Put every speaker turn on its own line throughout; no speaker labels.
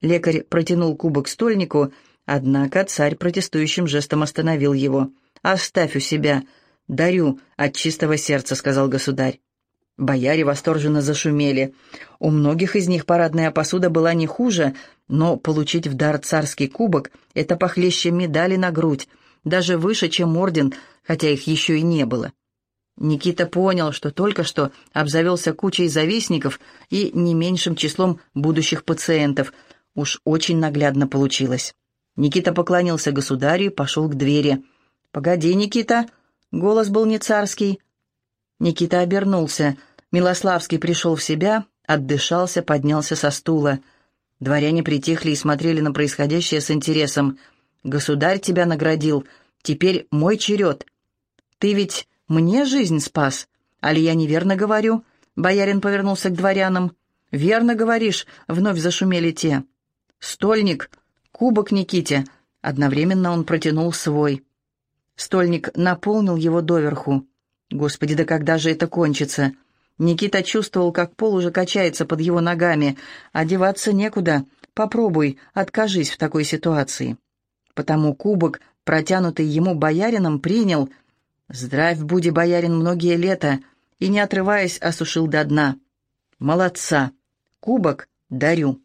Лекарь протянул кубок стольнику, однако царь протестующим жестом остановил его. «Оставь у себя. Дарю от чистого сердца», — сказал государь. Бояре восторженно зашумели. У многих из них парадная посуда была не хуже, но получить в дар царский кубок — это похлеще медали на грудь, даже выше, чем орден, хотя их еще и не было. Никита понял, что только что обзавелся кучей завистников и не меньшим числом будущих пациентов. Уж очень наглядно получилось. Никита поклонился государю и пошел к двери. «Погоди, Никита!» — голос был не царский. Никита обернулся. Милославский пришел в себя, отдышался, поднялся со стула. Дворяне притихли и смотрели на происходящее с интересом. «Государь тебя наградил. Теперь мой черед. Ты ведь мне жизнь спас. Али я неверно говорю?» Боярин повернулся к дворянам. «Верно говоришь», — вновь зашумели те. «Стольник, кубок Никите». Одновременно он протянул свой. Стольник наполнил его доверху. Господи, да когда же это кончится? Никита чувствовал, как пол уже качается под его ногами. Одеваться некуда. Попробуй, откажись в такой ситуации. Потому кубок, протянутый ему боярином, принял. «Здравь буди, боярин, многие лета», и, не отрываясь, осушил до дна. «Молодца! Кубок дарю».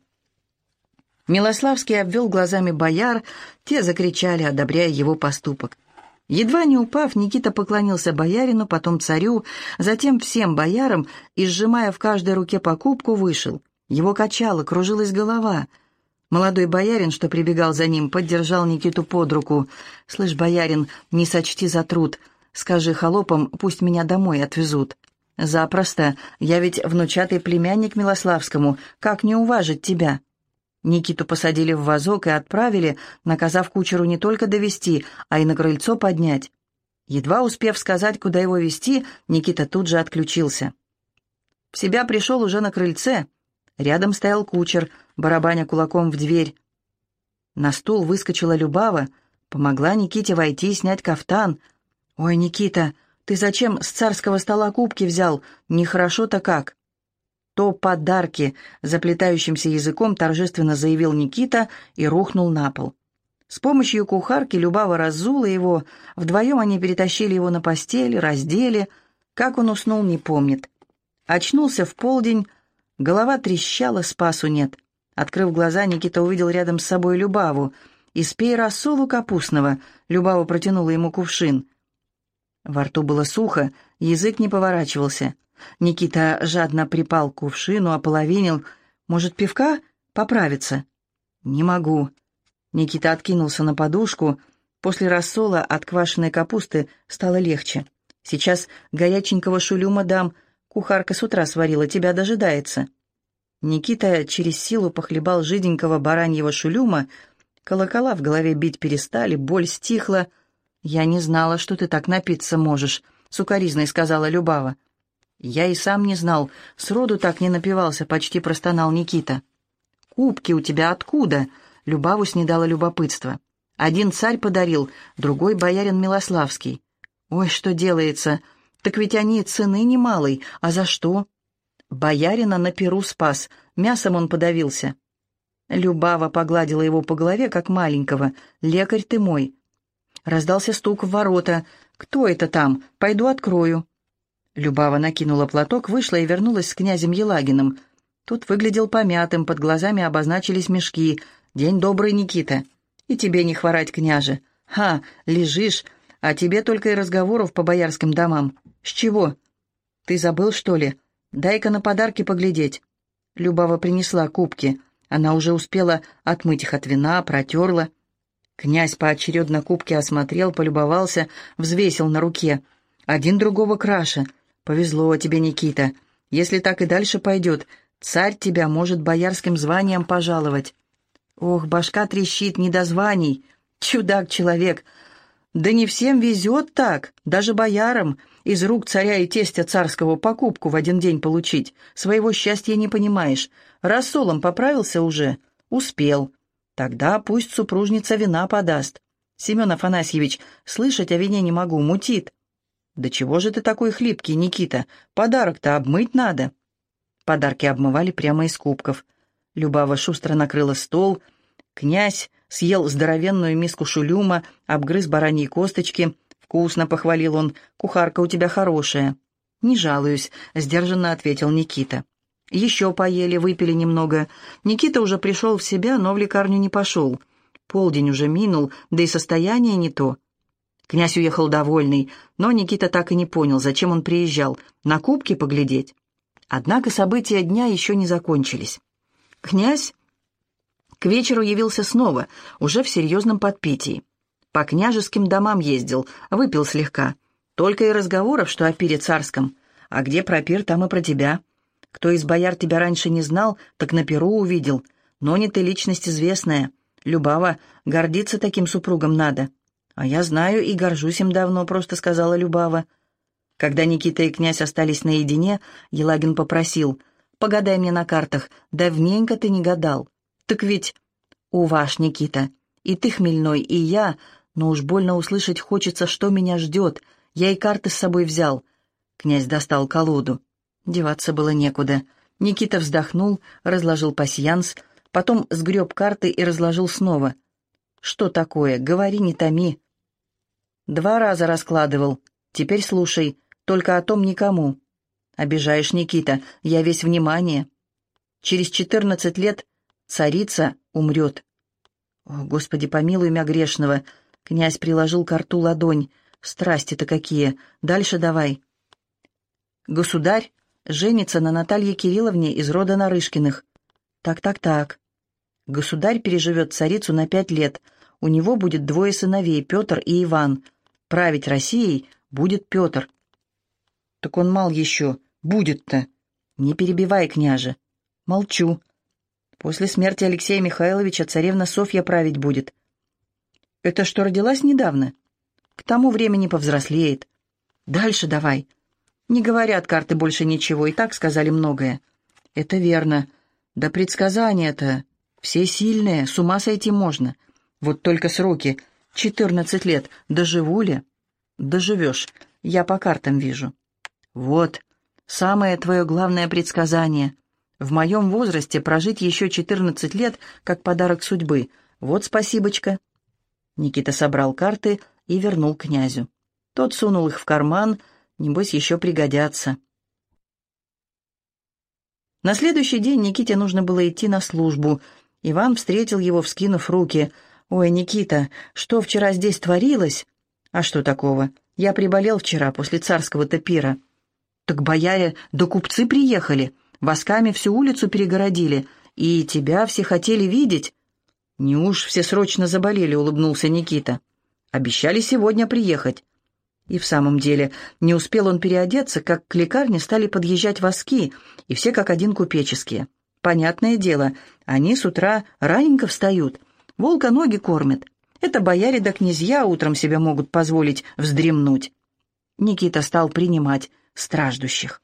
Милославский обвел глазами бояр, те закричали, одобряя его поступок. Едва не упав, Никита поклонился боярину, потом царю, затем всем боярам и, сжимая в каждой руке по кубку, вышел. Его качало, кружилась голова. Молодой боярин, что прибегал за ним, поддержал Никиту под руку. «Слышь, боярин, не сочти за труд. Скажи холопам, пусть меня домой отвезут». «Запросто. Я ведь внучатый племянник Милославскому. Как не уважить тебя?» Никиту посадили в вазок и отправили, наказав кучеру не только довести, а и на крыльцо поднять. Едва успев сказать, куда его везти, Никита тут же отключился. В себя пришел уже на крыльце. Рядом стоял кучер, барабаня кулаком в дверь. На стул выскочила Любава, помогла Никите войти и снять кафтан. «Ой, Никита, ты зачем с царского стола кубки взял? Нехорошо-то как?» «То подарки», — заплетающимся языком торжественно заявил Никита и рухнул на пол. С помощью кухарки Любава разула его, вдвоем они перетащили его на постель, раздели. Как он уснул, не помнит. Очнулся в полдень, голова трещала, спасу нет. Открыв глаза, Никита увидел рядом с собой Любаву. «Испей рассолу капустного», — Любава протянула ему кувшин. Во рту было сухо, язык не поворачивался. Никита жадно припал к кувшину, ополовинил. «Может, пивка? Поправиться?» «Не могу». Никита откинулся на подушку. После рассола от квашеной капусты стало легче. «Сейчас горяченького шулюма дам. Кухарка с утра сварила, тебя дожидается». Никита через силу похлебал жиденького бараньего шулюма. Колокола в голове бить перестали, боль стихла. «Я не знала, что ты так напиться можешь», — сукоризной сказала Любава. «Я и сам не знал, сроду так не напивался», — почти простонал Никита. «Кубки у тебя откуда?» — Любаву снедало любопытство. «Один царь подарил, другой боярин Милославский». «Ой, что делается? Так ведь они цены немалой, а за что?» «Боярина на перу спас, мясом он подавился». Любава погладила его по голове, как маленького. «Лекарь ты мой». Раздался стук в ворота. «Кто это там? Пойду открою». Любава накинула платок, вышла и вернулась с князем Елагиным. Тот выглядел помятым, под глазами обозначились мешки. «День добрый, Никита». «И тебе не хворать, княже». «Ха, лежишь, а тебе только и разговоров по боярским домам». «С чего?» «Ты забыл, что ли? Дай-ка на подарки поглядеть». Любава принесла кубки. Она уже успела отмыть их от вина, протерла. Князь поочередно кубки осмотрел, полюбовался, взвесил на руке. «Один другого краше. Повезло тебе, Никита. Если так и дальше пойдет, царь тебя может боярским званием пожаловать». «Ох, башка трещит, не до званий. Чудак-человек. Да не всем везет так, даже боярам, из рук царя и тестя царского покупку в один день получить. Своего счастья не понимаешь. Рассолом поправился уже? Успел. Тогда пусть супружница вина подаст. Семен Афанасьевич, слышать о вине не могу, мутит». «Да чего же ты такой хлипкий, Никита? Подарок-то обмыть надо». Подарки обмывали прямо из кубков. Любава шустро накрыла стол. Князь съел здоровенную миску шулюма, обгрыз бараньи косточки. «Вкусно», — похвалил он, — «кухарка у тебя хорошая». «Не жалуюсь», — сдержанно ответил Никита. Еще поели, выпили немного. Никита уже пришел в себя, но в лекарню не пошел. Полдень уже минул, да и состояние не то. Князь уехал довольный, но Никита так и не понял, зачем он приезжал, на кубки поглядеть. Однако события дня еще не закончились. Князь к вечеру явился снова, уже в серьезном подпитии. По княжеским домам ездил, выпил слегка. Только и разговоров, что о пире царском. А где про пир, там и про тебя. Кто из бояр тебя раньше не знал, так на пиру увидел. Но не ты личность известная. Любава, гордиться таким супругом надо. А я знаю и горжусь им давно, просто сказала Любава. Когда Никита и князь остались наедине, Елагин попросил: «Погадай мне на картах, давненько ты не гадал». «Так ведь...» «Уваж, Никита, и ты хмельной, и я, но уж больно услышать хочется, что меня ждет. Я и карты с собой взял». Князь достал колоду. Деваться было некуда. Никита вздохнул, разложил пасьянс, потом сгреб карты и разложил снова. «Что такое? Говори, не томи». 2 раза раскладывал. Теперь слушай, только о том никому. Обижаешь, Никита, я весь внимание. Через 14 лет царица умрет. О, Господи, помилуй мя грешного. Князь приложил к рту ладонь. Страсти-то какие. Дальше давай. Государь женится на Наталье Кирилловне из рода Нарышкиных. Так. Государь переживет царицу на 5 лет. У него будет 2 сыновей, Петр и Иван. Править Россией будет Петр. Так он мал еще. Будет-то. Не перебивай, княже. Молчу. После смерти Алексея Михайловича царевна Софья править будет. Это что, родилась недавно? К тому времени повзрослеет. Дальше давай. Не говорят карты больше ничего, и так сказали многое. Это верно. Да предсказания-то все сильные, с ума сойти можно. Вот только сроки. 14 лет. Доживу ли? Доживешь. Я по картам вижу. Вот. Самое твое главное предсказание. В моем возрасте прожить еще 14 лет, как подарок судьбы. Вот спасибочка. Никита собрал карты и вернул князю. Тот сунул их в карман, небось еще пригодятся. На следующий день Никите нужно было идти на службу. Иван встретил его, вскинув руки. «Ой, Никита, что вчера здесь творилось?» «А что такого? Я приболел вчера после царского-то пира». «Так бояре да купцы приехали, восками всю улицу перегородили, и тебя все хотели видеть». «Неуж все срочно заболели?» — улыбнулся Никита. «Обещали сегодня приехать». И в самом деле, не успел он переодеться, как к лекарне стали подъезжать воски, и все как один купеческие. Понятное дело, они с утра раненько встают, волка ноги кормят. Это бояре да князья утром себе могут позволить вздремнуть. Никита стал принимать страждущих.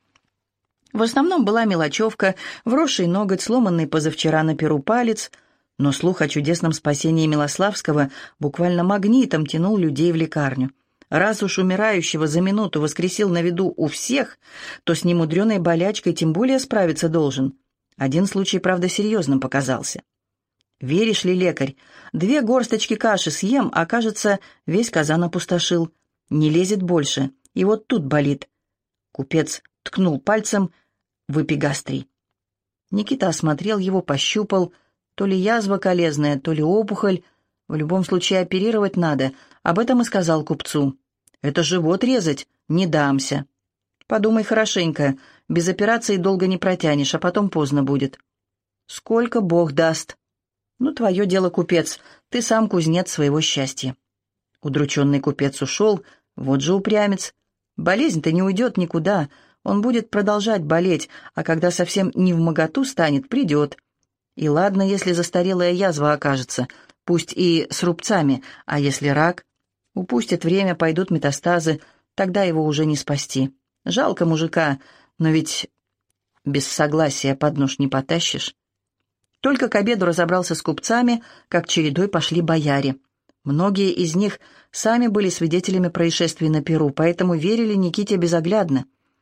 В основном была мелочевка, вросший ноготь, сломанный позавчера на перу палец, но слух о чудесном спасении Милославского буквально магнитом тянул людей в лекарню. Раз уж умирающего за минуту воскресил на виду у всех, то с немудреной болячкой тем более справиться должен. Один случай, правда, серьезным показался. Веришь ли, лекарь, 2 горсточки каши съем, а, кажется, весь казан опустошил. Не лезет больше, и вот тут болит. Купец ткнул пальцем в эпигастрий. Никита осмотрел его, пощупал. То ли язва колезная, то ли опухоль. В любом случае оперировать надо. Об этом и сказал купцу. «Это живот резать? Не дамся». «Подумай хорошенько. Без операции долго не протянешь, а потом поздно будет». «Сколько Бог даст». «Ну, твое дело, купец. Ты сам кузнец своего счастья». Удрученный купец ушел. Вот же упрямец. Болезнь-то не уйдет никуда. Он будет продолжать болеть, а когда совсем невмоготу станет, придет. И ладно, если застарелая язва окажется, пусть и с рубцами, а если рак? Упустит время, пойдут метастазы, тогда его уже не спасти. Жалко мужика, но ведь без согласия под нож не потащишь. Только к обеду разобрался с купцами, как чередой пошли бояре. Многие из них сами были свидетелями происшествий на Перу, поэтому верили Никите безоглядно.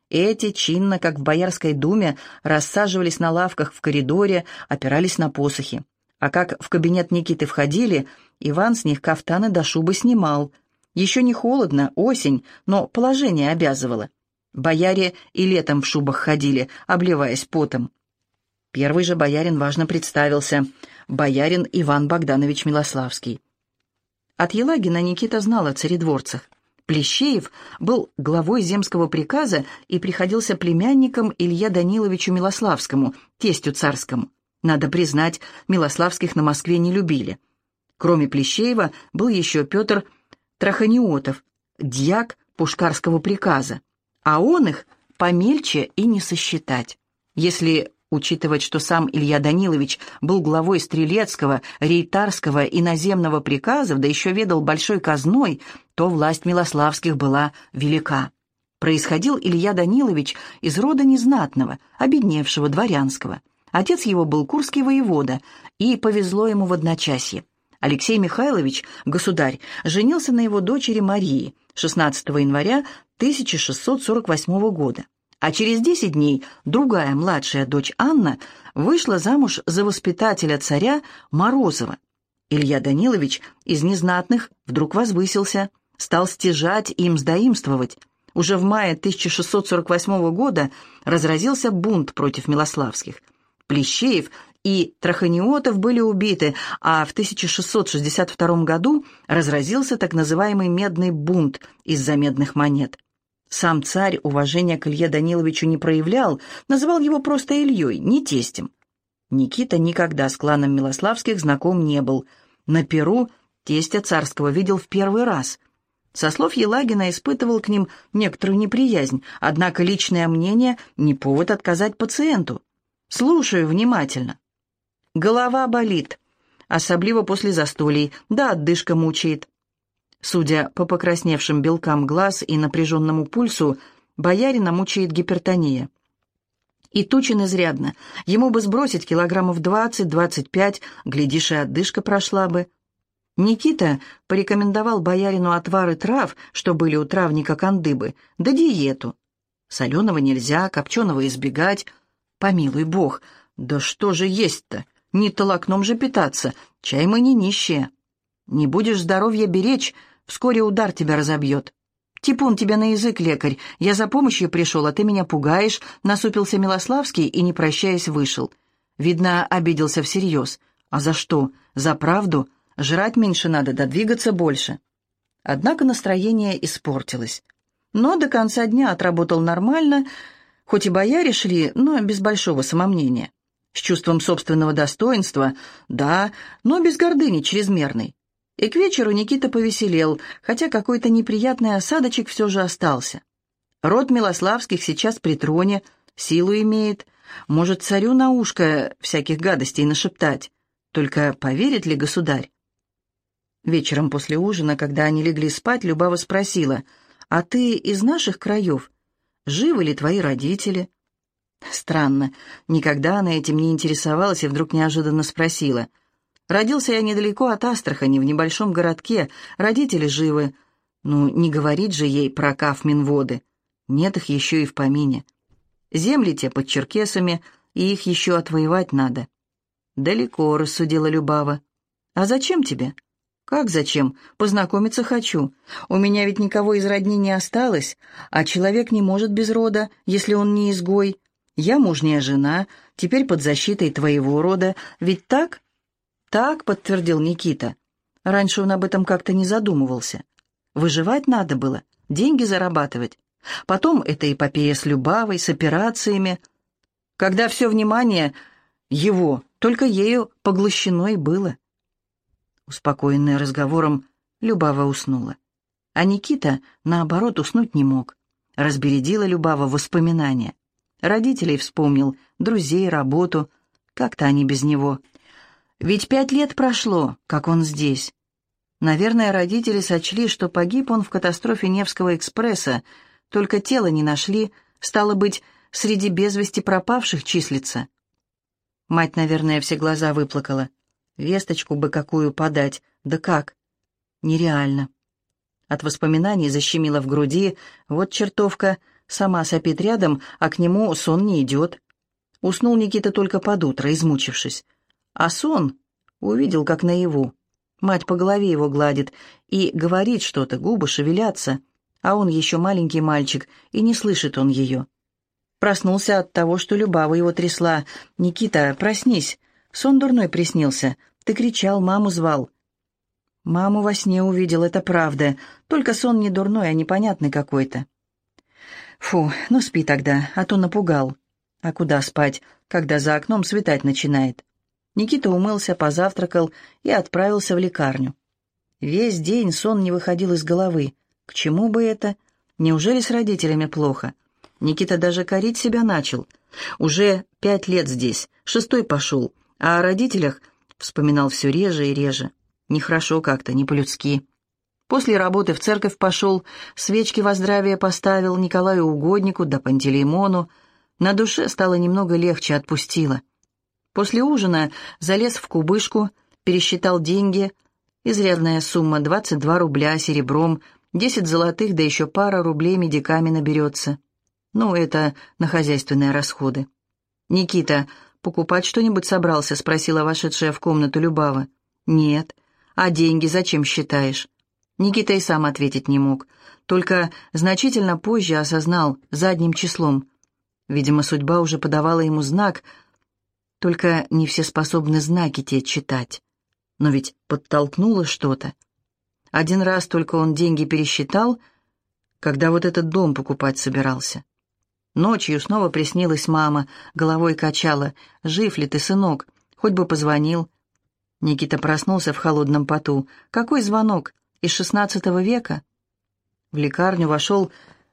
Эти чинно, как в Боярской думе, рассаживались на лавках в коридоре, опирались на посохи. А как в кабинет Никиты входили, Иван с них кафтаны до шубы снимал. Еще не холодно, осень, но положение обязывало. Бояре и летом в шубах ходили, обливаясь потом. Первый же боярин важно представился: боярин Иван Богданович Милославский. От Елагина Никита знал о царедворцах. Плещеев был главой земского приказа и приходился племянником Илье Даниловичу Милославскому, тестю царскому. Надо признать, Милославских на Москве не любили. Кроме Плещеева был еще Петр Траханиотов, дьяк пушкарского приказа, а он их помельче и не сосчитать. Если учитывать, что сам Илья Данилович был главой стрелецкого, рейтарского и наземного приказов, да еще ведал большой казной, то власть Милославских была велика. Происходил Илья Данилович из рода незнатного, обедневшего, дворянского. Отец его был курский воевода, и повезло ему в одночасье. Алексей Михайлович, государь, женился на его дочери Марии 16 января 1648 года. А через 10 дней другая младшая дочь Анна вышла замуж за воспитателя царя Морозова. Илья Данилович из незнатных вдруг возвысился, стал стяжать и мздоимствовать. Уже в мае 1648 года разразился бунт против Милославских. Плещеев и Траханиотов были убиты, а в 1662 году разразился так называемый «медный бунт» из-за медных монет. Сам царь уважения к Илье Даниловичу не проявлял, называл его просто Ильей, не тестем. Никита никогда с кланом Милославских знаком не был. На перу тестя царского видел в первый раз. Со слов Елагина испытывал к ним некоторую неприязнь, однако личное мнение не повод отказать пациенту. «Слушаю внимательно». «Голова болит, особливо после застолий, да отдышка мучает». Судя по покрасневшим белкам глаз и напряженному пульсу, боярина мучает гипертония. И тучен изрядно, ему бы сбросить килограммов 20-25, глядишь, и отдышка прошла бы. Никита порекомендовал боярину отвары трав, что были у травника Кандыбы, да диету. Соленого нельзя, копченого избегать. Помилуй бог, да что же есть-то? Не толокном же питаться, чай мы не нищие. Не будешь здоровья беречь, вскоре удар тебя разобьет. Типун тебе на язык, лекарь, я за помощью пришел, а ты меня пугаешь, насупился Милославский и, не прощаясь, вышел. Видно, обиделся всерьез. А за что? За правду? Жрать меньше надо, да двигаться больше. Однако настроение испортилось. Но до конца дня отработал нормально, хоть и бояре шли, но без большого самомнения. С чувством собственного достоинства, да, но без гордыни чрезмерной. И к вечеру Никита повеселел, хотя какой-то неприятный осадочек все же остался. Род Милославских сейчас при троне, силу имеет, может царю на ушко всяких гадостей нашептать. Только поверит ли государь? Вечером после ужина, когда они легли спать, Любава спросила: «А ты из наших краев? Живы ли твои родители?» Странно, никогда она этим не интересовалась и вдруг неожиданно спросила. «Родился я недалеко от Астрахани, в небольшом городке, родители живы. Ну, не говорить же ей про Кафминводы. Нет их еще и в помине. Земли те под черкесами, и их еще отвоевать надо». «Далеко», — рассудила Любава. «А зачем тебе?» «Как зачем? Познакомиться хочу. У меня ведь никого из родни не осталось, а человек не может без рода, если он не изгой. Я мужняя жена, теперь под защитой твоего рода. Ведь так?» «Так», — подтвердил Никита. Раньше он об этом как-то не задумывался. Выживать надо было, деньги зарабатывать. Потом эта эпопея с Любавой, с операциями. Когда все внимание его, только ею поглощено и было. Успокоенная разговором, Любава уснула. А Никита, наоборот, уснуть не мог. Разбередила Любава воспоминания. Родителей вспомнил, друзей, работу. Как-то они без него. Ведь 5 лет прошло, как он здесь. Наверное, родители сочли, что погиб он в катастрофе Невского экспресса, только тело не нашли, стало быть, среди без вести пропавших числится. Мать, наверное, все глаза выплакала. Весточку бы какую подать, да как? Нереально. От воспоминаний защемило в груди, вот чертовка, сама сопит рядом, а к нему сон не идет. Уснул Никита только под утро, измучившись. А сон увидел, как наяву. Мать по голове его гладит и говорит что-то, губы шевелятся, а он еще маленький мальчик, и не слышит он ее. Проснулся от того, что Любава его трясла. «Никита, проснись, сон дурной приснился, ты кричал, маму звал». Маму во сне увидел, это правда, только сон не дурной, а непонятный какой-то. Фу, ну спи тогда, а то напугал. А куда спать, когда за окном светать начинает? Никита умылся, позавтракал и отправился в лекарню. Весь день сон не выходил из головы. К чему бы это? Неужели с родителями плохо? Никита даже корить себя начал. Уже 5 лет здесь, 6-й пошел, а о родителях вспоминал все реже и реже. Нехорошо как-то, не по-людски. После работы в церковь пошел, свечки во здравие поставил Николаю Угоднику да Пантелеймону. На душе стало немного легче, отпустило. После ужина залез в кубышку, пересчитал деньги. Изрядная сумма, 22 рубля серебром, 10 золотых, да еще пара рублей медиками наберется. Ну, это на хозяйственные расходы. «Никита, покупать что-нибудь собрался?» — спросила вошедшая в комнату Любава. «Нет. А деньги зачем считаешь?» Никита и сам ответить не мог, только значительно позже осознал, задним числом. Видимо, судьба уже подавала ему знак, только не все способны знаки те читать. Но ведь подтолкнуло что-то. Один раз только он деньги пересчитал, когда вот этот дом покупать собирался. Ночью снова приснилась мама, головой качала. «Жив ли ты, сынок? Хоть бы позвонил». Никита проснулся в холодном поту. «Какой звонок? Из 16 века?» В лекарню вошел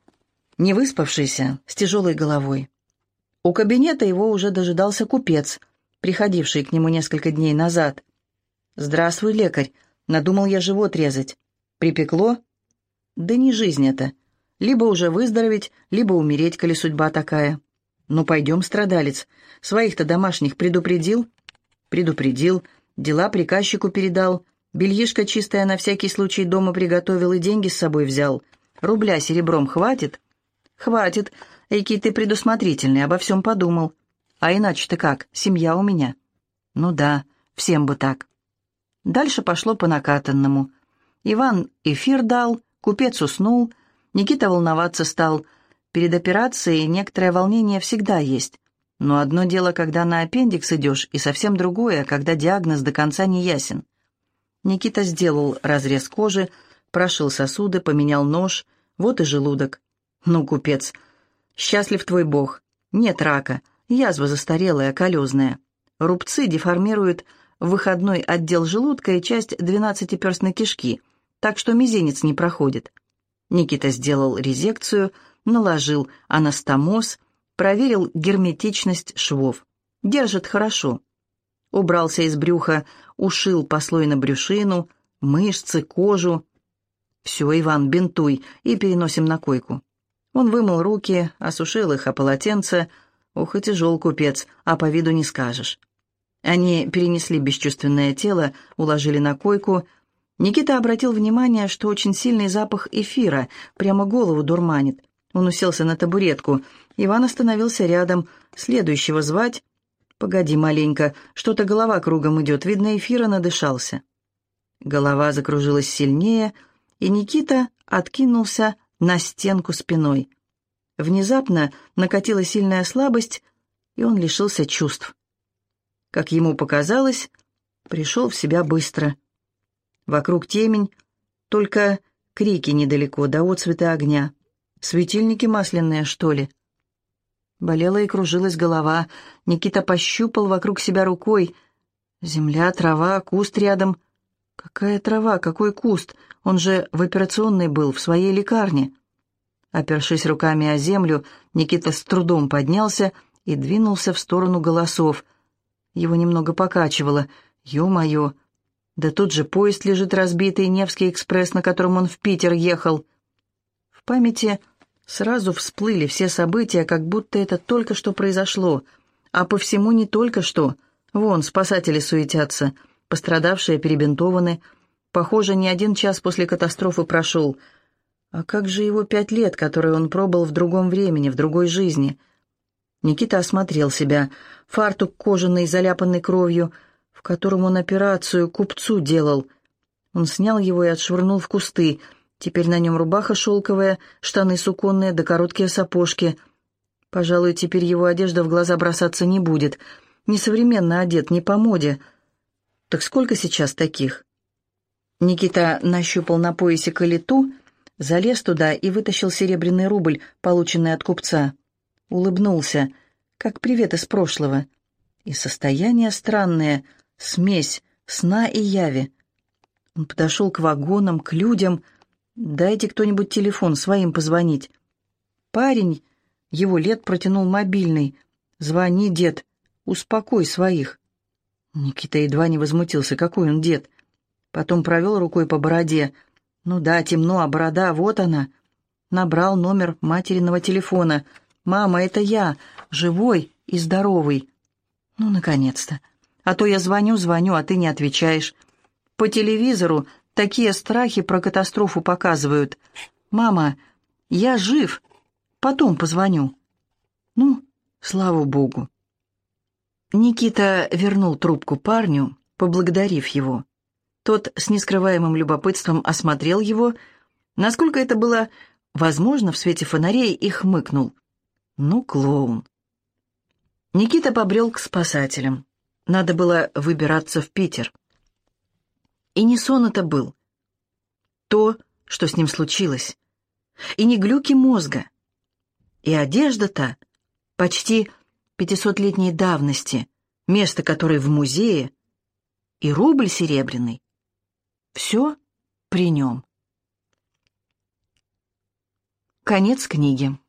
невыспавшийся, с тяжелой головой. У кабинета его уже дожидался купец, приходивший к нему несколько дней назад. «Здравствуй, лекарь. Надумал я живот резать. Припекло?» «Да не жизнь это. Либо уже выздороветь, либо умереть, коли судьба такая». «Ну, пойдем, страдалец. Своих-то домашних предупредил?» «Предупредил. Дела приказчику передал. Бельишко чистое на всякий случай дома приготовил и деньги с собой взял. Рубля серебром хватит?» «Хватит. Эйкий ты предусмотрительный, обо всем подумал. А иначе-то как, семья у меня?» «Ну да, всем бы так». Дальше пошло по накатанному. Иван эфир дал, купец уснул, Никита волноваться стал. Перед операцией некоторое волнение всегда есть. Но одно дело, когда на аппендикс идешь, и совсем другое, когда диагноз до конца не ясен. Никита сделал разрез кожи, прошил сосуды, поменял нож, вот и желудок. «Ну, купец, счастлив твой бог. Нет рака, язва застарелая, колезная. Рубцы деформируют выходной отдел желудка и часть 12-перстной кишки, так что мизинец не проходит». Никита сделал резекцию, наложил анастомоз, проверил герметичность швов. Держит хорошо. Убрался из брюха, ушил послойно брюшину, мышцы, кожу. «Все, Иван, бинтуй и переносим на койку». Он вымыл руки, осушил их о полотенце. Ох, и тяжел купец, а по виду не скажешь. Они перенесли бесчувственное тело, уложили на койку. Никита обратил внимание, что очень сильный запах эфира, прямо голову дурманит. Он уселся на табуретку. Иван остановился рядом. «Следующего звать?» «Погоди маленько, что-то голова кругом идет, видно, эфира надышался». Голова закружилась сильнее, и Никита откинулся на стенку спиной. Внезапно накатила сильная слабость, и он лишился чувств. Как ему показалось, пришел в себя быстро. Вокруг темень, только крики недалеко, да отцветы огня. Светильники масляные, что ли? Болела и кружилась голова. Никита пощупал вокруг себя рукой. Земля, трава, куст рядом. Какая трава, какой куст? Он же в операционной был, в своей лекарне. Опершись руками о землю, Никита с трудом поднялся и двинулся в сторону голосов. Его немного покачивало. Ё-моё! Да тут же поезд лежит разбитый, Невский экспресс, на котором он в Питер ехал. В памяти сразу всплыли все события, как будто это только что произошло. А по всему не только что. Вон, спасатели суетятся, пострадавшие перебинтованы. Похоже, не 1 час после катастрофы прошел. А как же его 5 лет, которые он пробыл в другом времени, в другой жизни? Никита осмотрел себя. Фартук кожаный, заляпанный кровью, в котором он операцию купцу делал. Он снял его и отшвырнул в кусты. Теперь на нем рубаха шелковая, штаны суконные да короткие сапожки. Пожалуй, теперь его одежда в глаза бросаться не будет. Несовременно одет, не по моде. Так сколько сейчас таких? Никита нащупал на поясе калиту, залез туда и вытащил серебряный рубль, полученный от купца. Улыбнулся, как привет из прошлого. И состояние странное, смесь сна и яви. Он подошел к вагонам, к людям. «Дайте кто-нибудь телефон, своим позвонить». Парень, его лет, протянул мобильный. «Звони, дед, успокой своих». Никита едва не возмутился, какой он дед. Потом провел рукой по бороде. Ну да, темно, а борода, вот она. Набрал номер материного телефона. «Мама, это я, живой и здоровый». Ну, наконец-то. А то я звоню, а ты не отвечаешь. По телевизору такие страхи про катастрофу показывают. «Мама, я жив, потом позвоню». Ну, слава богу. Никита вернул трубку парню, поблагодарив его. Тот с нескрываемым любопытством осмотрел его, насколько это было возможно в свете фонарей, и хмыкнул. Ну, клоун. Никита побрел к спасателям. Надо было выбираться в Питер. И не сон это был. То, что с ним случилось. И не глюки мозга. И одежда-то почти 500-летней давности, место которой в музее, и рубль серебряный. Все при нем. Конец книги.